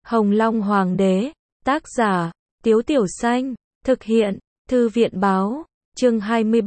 Hồng Long Hoàng đế, tác giả, Tiếu Tiểu Xanh, thực hiện, Thư viện báo, chương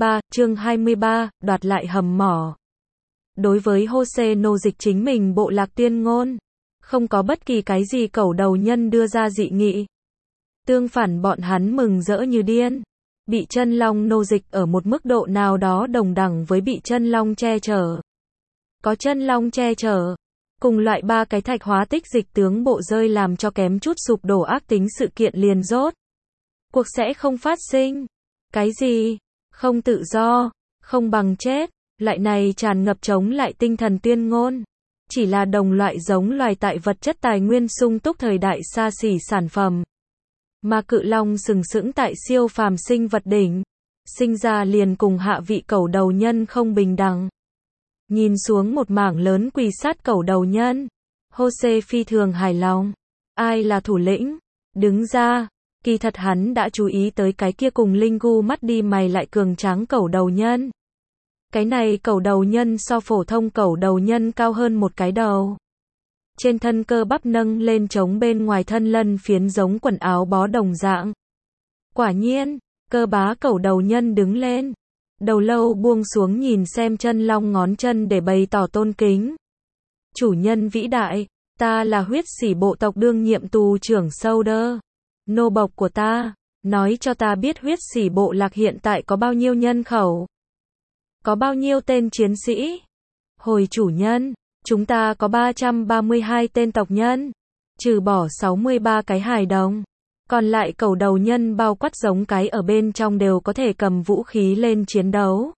23, đoạt lại hầm mỏ. Đối với Hosea nô dịch chính mình bộ lạc tuyên ngôn, không có bất kỳ cái gì cẩu đầu nhân đưa ra dị nghị. Tương phản bọn hắn mừng rỡ như điên. Bị chân long nô dịch ở một mức độ nào đó đồng đẳng với bị chân long che chở. Có chân long che chở, cùng loại ba cái thạch hóa tích dịch tướng bộ rơi làm cho kém chút sụp đổ ác tính sự kiện liền rốt. Cuộc sẽ không phát sinh. Cái gì? Không tự do, không bằng chết. Loại này tràn ngập chống lại tinh thần tuyên ngôn. Chỉ là đồng loại giống loài tại vật chất tài nguyên sung túc thời đại xa xỉ sản phẩm. Mà cự long sừng sững tại siêu phàm sinh vật đỉnh. Sinh ra liền cùng hạ vị cẩu đầu nhân không bình đẳng. Nhìn xuống một mảng lớn quỳ sát cẩu đầu nhân. Hosea phi thường hài lòng. Ai là thủ lĩnh? Đứng ra. Kỳ thật hắn đã chú ý tới cái kia cùng Linh Gu mắt đi mày lại cường tráng cẩu đầu nhân. Cái này cẩu đầu nhân so phổ thông cẩu đầu nhân cao hơn một cái đầu. Trên thân cơ bắp nâng lên trống bên ngoài thân lân phiến giống quần áo bó đồng dạng. Quả nhiên, cơ bá cẩu đầu nhân đứng lên. Đầu lâu buông xuống nhìn xem chân long ngón chân để bày tỏ tôn kính. Chủ nhân vĩ đại, ta là huyết sỉ bộ tộc đương nhiệm tù trưởng Solder. Nô bộc của ta, nói cho ta biết huyết sỉ bộ lạc hiện tại có bao nhiêu nhân khẩu. Có bao nhiêu tên chiến sĩ? Hồi chủ nhân, chúng ta có 332 tên tộc nhân, trừ bỏ 63 cái hài đồng. Còn lại cẩu đầu nhân bao quát giống cái ở bên trong đều có thể cầm vũ khí lên chiến đấu.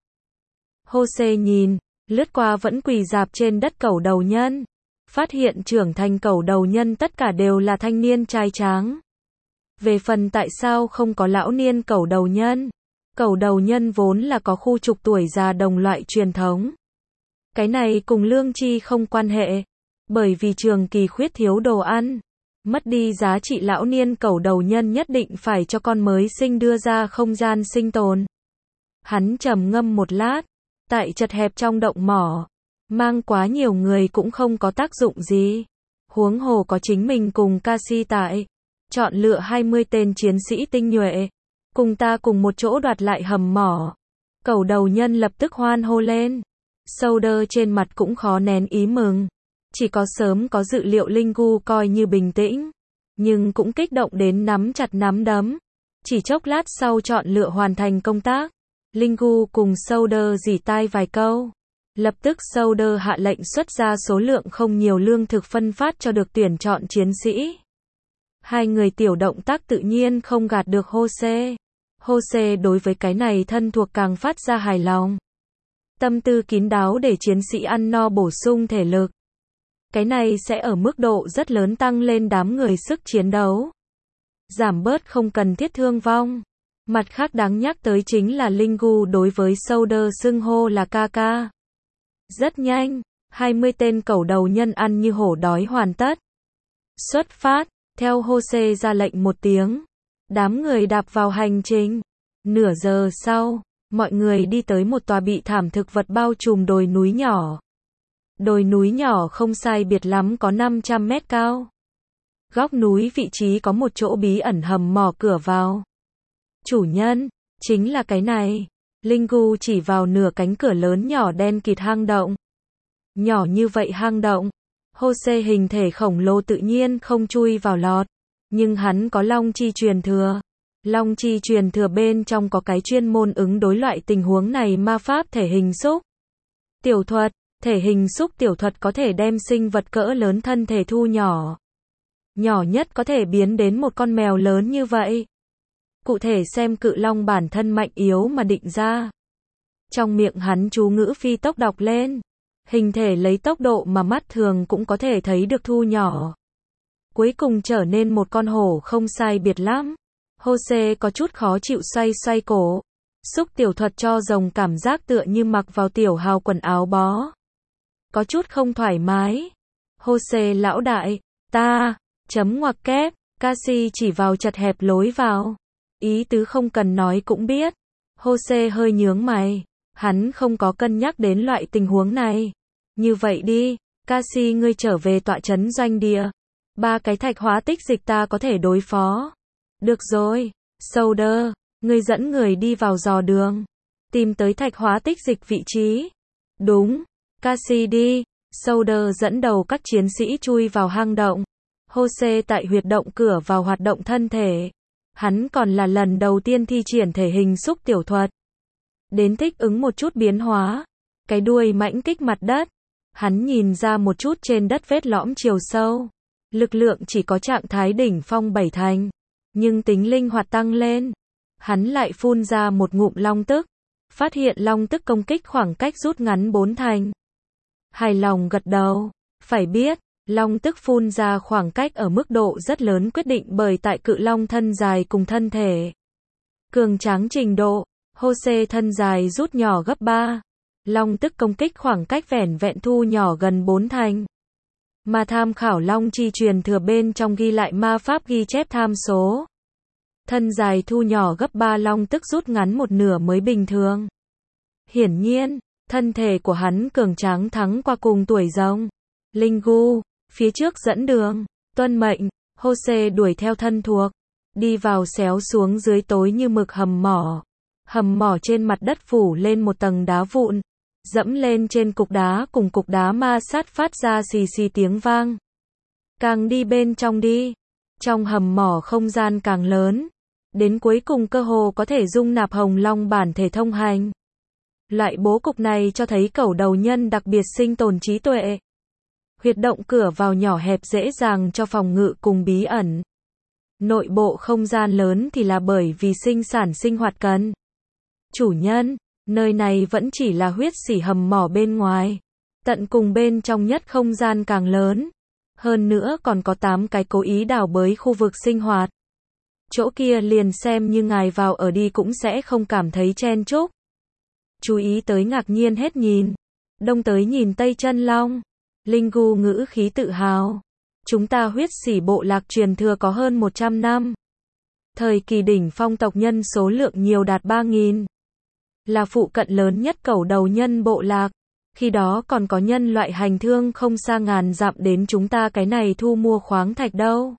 Hosea nhìn, lướt qua vẫn quỳ rạp trên đất cẩu đầu nhân. Phát hiện trưởng thành cẩu đầu nhân tất cả đều là thanh niên trai tráng. Về phần tại sao không có lão niên cẩu đầu nhân. Cẩu đầu nhân vốn là có khu trục tuổi già đồng loại truyền thống. Cái này cùng lương tri không quan hệ. Bởi vì trường kỳ khuyết thiếu đồ ăn. Mất đi giá trị lão niên cẩu đầu nhân nhất định phải cho con mới sinh đưa ra không gian sinh tồn. Hắn trầm ngâm một lát. Tại chật hẹp trong động mỏ. Mang quá nhiều người cũng không có tác dụng gì. Huống hồ có chính mình cùng Cassie tại. Chọn lựa 20 tên chiến sĩ tinh nhuệ. Cùng ta cùng một chỗ đoạt lại hầm mỏ. Cẩu đầu nhân lập tức hoan hô lên. Solder trên mặt cũng khó nén ý mừng. Chỉ có sớm có dự liệu Linh Gu coi như bình tĩnh. Nhưng cũng kích động đến nắm chặt nắm đấm. Chỉ chốc lát sau chọn lựa hoàn thành công tác. Linh Gu cùng Solder rỉ tai vài câu. Lập tức Solder hạ lệnh xuất ra số lượng không nhiều lương thực phân phát cho được tuyển chọn chiến sĩ. Hai người tiểu động tác tự nhiên không gạt được Hosea. Hosea đối với cái này thân thuộc càng phát ra hài lòng. Tâm tư kín đáo để chiến sĩ ăn no bổ sung thể lực. Cái này sẽ ở mức độ rất lớn tăng lên đám người sức chiến đấu. Giảm bớt không cần thiết thương vong. Mặt khác đáng nhắc tới chính là Linh Gu đối với Solder xưng hô là ca ca. Rất nhanh, 20 tên cẩu đầu nhân ăn như hổ đói hoàn tất. Xuất phát, theo Hosea ra lệnh một tiếng. Đám người đạp vào hành trình. Nửa giờ sau, mọi người đi tới một tòa bị thảm thực vật bao trùm đồi núi nhỏ. Đồi núi nhỏ không sai biệt lắm có 500 mét cao. Góc núi vị trí có một chỗ bí ẩn hầm mỏ cửa vào. Chủ nhân, chính là cái này. Linh Gu chỉ vào nửa cánh cửa lớn nhỏ đen kịt hang động. Nhỏ như vậy hang động. Hosea hình thể khổng lồ tự nhiên không chui vào lọt. Nhưng hắn có long chi truyền thừa. Long chi truyền thừa bên trong có cái chuyên môn ứng đối loại tình huống này ma pháp thể hình xúc. Tiểu thuật, thể hình xúc tiểu thuật có thể đem sinh vật cỡ lớn thân thể thu nhỏ. Nhỏ nhất có thể biến đến một con mèo lớn như vậy. Cụ thể xem cự long bản thân mạnh yếu mà định ra. Trong miệng hắn chú ngữ phi tốc đọc lên. Hình thể lấy tốc độ mà mắt thường cũng có thể thấy được thu nhỏ. Cuối cùng trở nên một con hổ không sai biệt lắm. Hosea có chút khó chịu xoay xoay cổ. Xúc tiểu thuật cho rồng cảm giác tựa như mặc vào tiểu hào quần áo bó. Có chút không thoải mái. Hosea lão đại, ta, chấm ngoặc kép, Cassie chỉ vào chật hẹp lối vào. Ý tứ không cần nói cũng biết. Hosea hơi nhướng mày. Hắn không có cân nhắc đến loại tình huống này. Như vậy đi, Cassie ngươi trở về tọa trấn doanh địa. Ba cái thạch hóa tích dịch ta có thể đối phó. Được rồi, Solder, ngươi dẫn người đi vào dò đường. Tìm tới thạch hóa tích dịch vị trí. Đúng, Cassidy, Solder dẫn đầu các chiến sĩ chui vào hang động. Jose tại huyệt động cửa vào hoạt động thân thể. Hắn còn là lần đầu tiên thi triển thể hình xúc tiểu thuật. Đến thích ứng một chút biến hóa. Cái đuôi mãnh kích mặt đất. Hắn nhìn ra một chút trên đất vết lõm chiều sâu. Lực lượng chỉ có trạng thái đỉnh phong 7 thành. Nhưng tính linh hoạt tăng lên. Hắn lại phun ra một ngụm long tức. Phát hiện long tức công kích khoảng cách rút ngắn 4 thành. Hài lòng gật đầu. Phải biết, long tức phun ra khoảng cách ở mức độ rất lớn quyết định bởi tại cự long thân dài cùng thân thể. Cường tráng trình độ, Jose thân dài rút nhỏ gấp 3. Long tức công kích khoảng cách vẻn vẹn thu nhỏ gần 4 thành. Mà tham khảo long chi truyền thừa bên trong ghi lại ma pháp ghi chép tham số. Thân dài thu nhỏ gấp 3 long tức rút ngắn một nửa mới bình thường. Hiển nhiên, thân thể của hắn cường tráng thắng qua cùng tuổi rồng. Lingu, phía trước dẫn đường, tuân mệnh, Jose đuổi theo thân thuộc. Đi vào xéo xuống dưới tối như mực hầm mỏ. Hầm mỏ trên mặt đất phủ lên một tầng đá vụn. Dẫm lên trên cục đá cùng cục đá ma sát phát ra xì xì tiếng vang. Càng đi bên trong đi. Trong hầm mỏ không gian càng lớn. Đến cuối cùng cơ hồ có thể dung nạp hồng long bản thể thông hành. Loại bố cục này cho thấy cẩu đầu nhân đặc biệt sinh tồn trí tuệ. Huyệt động cửa vào nhỏ hẹp dễ dàng cho phòng ngự cùng bí ẩn. Nội bộ không gian lớn thì là bởi vì sinh sản sinh hoạt cần. Chủ nhân, nơi này vẫn chỉ là huyết xỉ hầm mỏ bên ngoài. Tận cùng bên trong nhất không gian càng lớn. Hơn nữa còn có 8 cái cố ý đào bới khu vực sinh hoạt. Chỗ kia liền xem như ngài vào ở đi cũng sẽ không cảm thấy chen chúc. Chú ý tới ngạc nhiên hết nhìn. Đông tới nhìn tây chân long. Lingu ngữ khí tự hào. Chúng ta huyết xỉ bộ lạc truyền thừa có hơn 100 năm. Thời kỳ đỉnh phong tộc nhân số lượng nhiều đạt 3.000. Là phụ cận lớn nhất cẩu đầu nhân bộ lạc. Khi đó còn có nhân loại hành thương không xa ngàn dặm đến chúng ta cái này thu mua khoáng thạch đâu.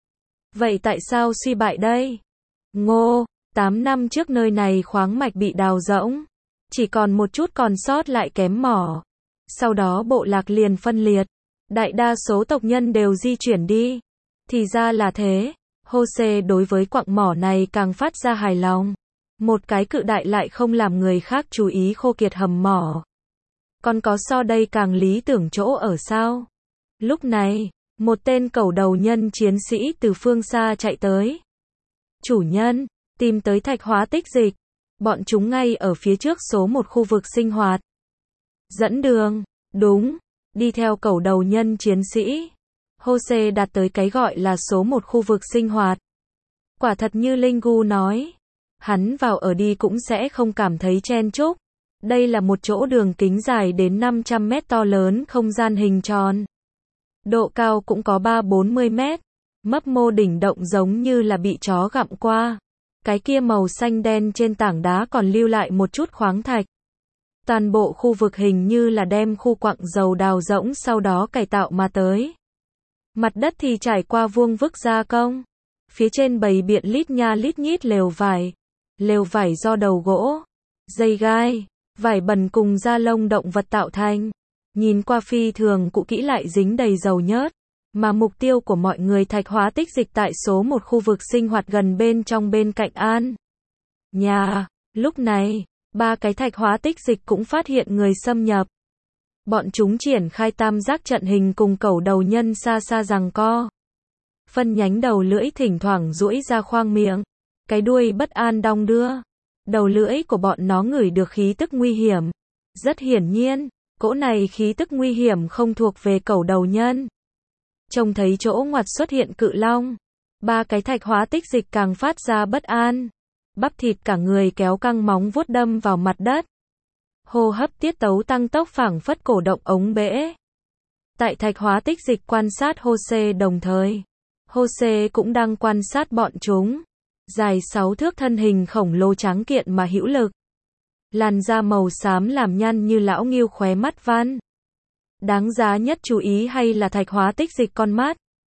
Vậy tại sao suy bại đây? Ngô, 8 năm trước nơi này khoáng mạch bị đào rỗng. Chỉ còn một chút còn sót lại kém mỏ. Sau đó bộ lạc liền phân liệt. Đại đa số tộc nhân đều di chuyển đi. Thì ra là thế. Jose đối với quặng mỏ này càng phát ra hài lòng. Một cái cự đại lại không làm người khác chú ý khô kiệt hầm mỏ. Còn có so đây càng lý tưởng chỗ ở sao? Lúc này, một tên cẩu đầu nhân chiến sĩ từ phương xa chạy tới. Chủ nhân, tìm tới thạch hóa tích dịch. Bọn chúng ngay ở phía trước số một khu vực sinh hoạt. Dẫn đường, đúng, đi theo cẩu đầu nhân chiến sĩ. Jose đạt tới cái gọi là số một khu vực sinh hoạt. Quả thật như Lingu nói. Hắn vào ở đi cũng sẽ không cảm thấy chen chúc. Đây là một chỗ đường kính dài đến 500 mét to lớn không gian hình tròn. Độ cao cũng có 3-40 mét. Mấp mô đỉnh động giống như là bị chó gặm qua. Cái kia màu xanh đen trên tảng đá còn lưu lại một chút khoáng thạch. Toàn bộ khu vực hình như là đem khu quặng dầu đào rỗng sau đó cải tạo mà tới. Mặt đất thì trải qua vuông vức gia công. Phía trên bày biện lít nha lít nhít lều vải. Lều vải do đầu gỗ, dây gai, vải bẩn cùng da lông động vật tạo thành. Nhìn qua phi thường cũ kỹ lại dính đầy dầu nhớt. Mà mục tiêu của mọi người thạch hóa tích dịch tại số một khu vực sinh hoạt gần bên trong bên cạnh An nhà. Lúc này, 3 cái thạch hóa tích dịch cũng phát hiện người xâm nhập. Bọn chúng triển khai tam giác trận hình cùng cẩu đầu nhân xa xa giằng co. Phân nhánh đầu lưỡi thỉnh thoảng duỗi ra khoang miệng. Cái đuôi bất an đong đưa. Đầu lưỡi của bọn nó ngửi được khí tức nguy hiểm. Rất hiển nhiên, cỗ này khí tức nguy hiểm không thuộc về cẩu đầu nhân. Trông thấy chỗ ngoặt xuất hiện cự long. 3 cái thạch hóa tích dịch càng phát ra bất an. Bắp thịt cả người kéo căng móng vuốt đâm vào mặt đất. Hô hấp tiết tấu tăng tốc phảng phất cổ động ống bể. Tại thạch hóa tích dịch quan sát Jose đồng thời. Jose cũng đang quan sát bọn chúng. Dài 6 thước thân hình khổng lồ tráng kiện mà hữu lực. Làn da màu xám làm nhăn như lão ngưu khóe mắt văn. Đáng giá nhất chú ý hay là thạch hóa tích dịch con mắt.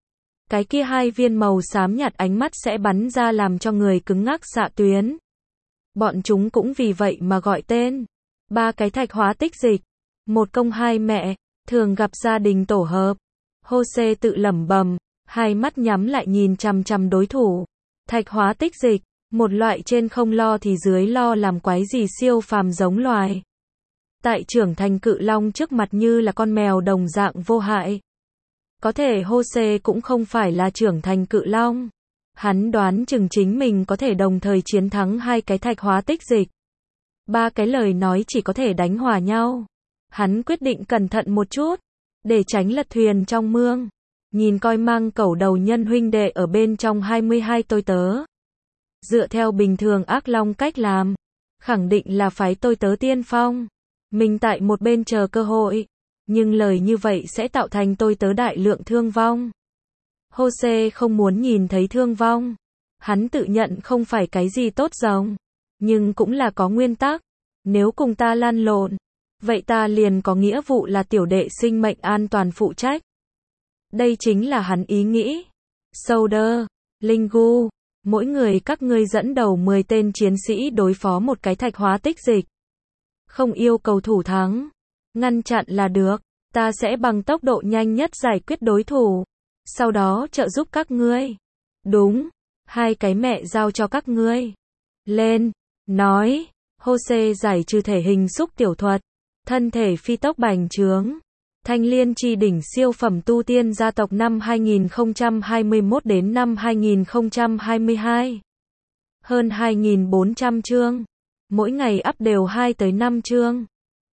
Cái kia hai viên màu xám nhạt ánh mắt sẽ bắn ra làm cho người cứng ngắc xạ tuyến. Bọn chúng cũng vì vậy mà gọi tên. Ba cái thạch hóa tích dịch. Một công hai mẹ, thường gặp gia đình tổ hợp. Jose tự lẩm bẩm, hai mắt nhắm lại nhìn chằm chằm đối thủ. Thạch hóa tích dịch, một loại trên không lo thì dưới lo làm quái gì siêu phàm giống loài. Tại trưởng thành cự long trước mặt như là con mèo đồng dạng vô hại. Có thể Jose cũng không phải là trưởng thành cự long. Hắn đoán chừng chính mình có thể đồng thời chiến thắng hai cái thạch hóa tích dịch. Ba cái lời nói chỉ có thể đánh hòa nhau. Hắn quyết định cẩn thận một chút, để tránh lật thuyền trong mương. Nhìn coi mang cẩu đầu nhân huynh đệ ở bên trong 22 tôi tớ. Dựa theo bình thường ác long cách làm, khẳng định là phái tôi tớ tiên phong. Mình tại một bên chờ cơ hội. Nhưng lời như vậy sẽ tạo thành tôi tớ đại lượng thương vong. Jose không muốn nhìn thấy thương vong. Hắn tự nhận không phải cái gì tốt rồng. Nhưng cũng là có nguyên tắc. Nếu cùng ta lăn lộn, vậy ta liền có nghĩa vụ là tiểu đệ sinh mệnh an toàn phụ trách. Đây chính là hắn ý nghĩ. Solder, Lingu, mỗi người các ngươi dẫn đầu 10 tên chiến sĩ đối phó một cái thạch hóa tích dịch. Không yêu cầu thủ thắng. Ngăn chặn là được. Ta sẽ bằng tốc độ nhanh nhất giải quyết đối thủ. Sau đó trợ giúp các ngươi. Đúng. Hai cái mẹ giao cho các ngươi. Lên. Nói. Jose giải trừ thể hình xúc tiểu thuật. Thân thể phi tốc bành trướng. Thanh liên chi đỉnh siêu phẩm tu tiên gia tộc năm 2021 đến năm 2022. Hơn 2.400 chương. Mỗi ngày up đều 2 tới 5 chương.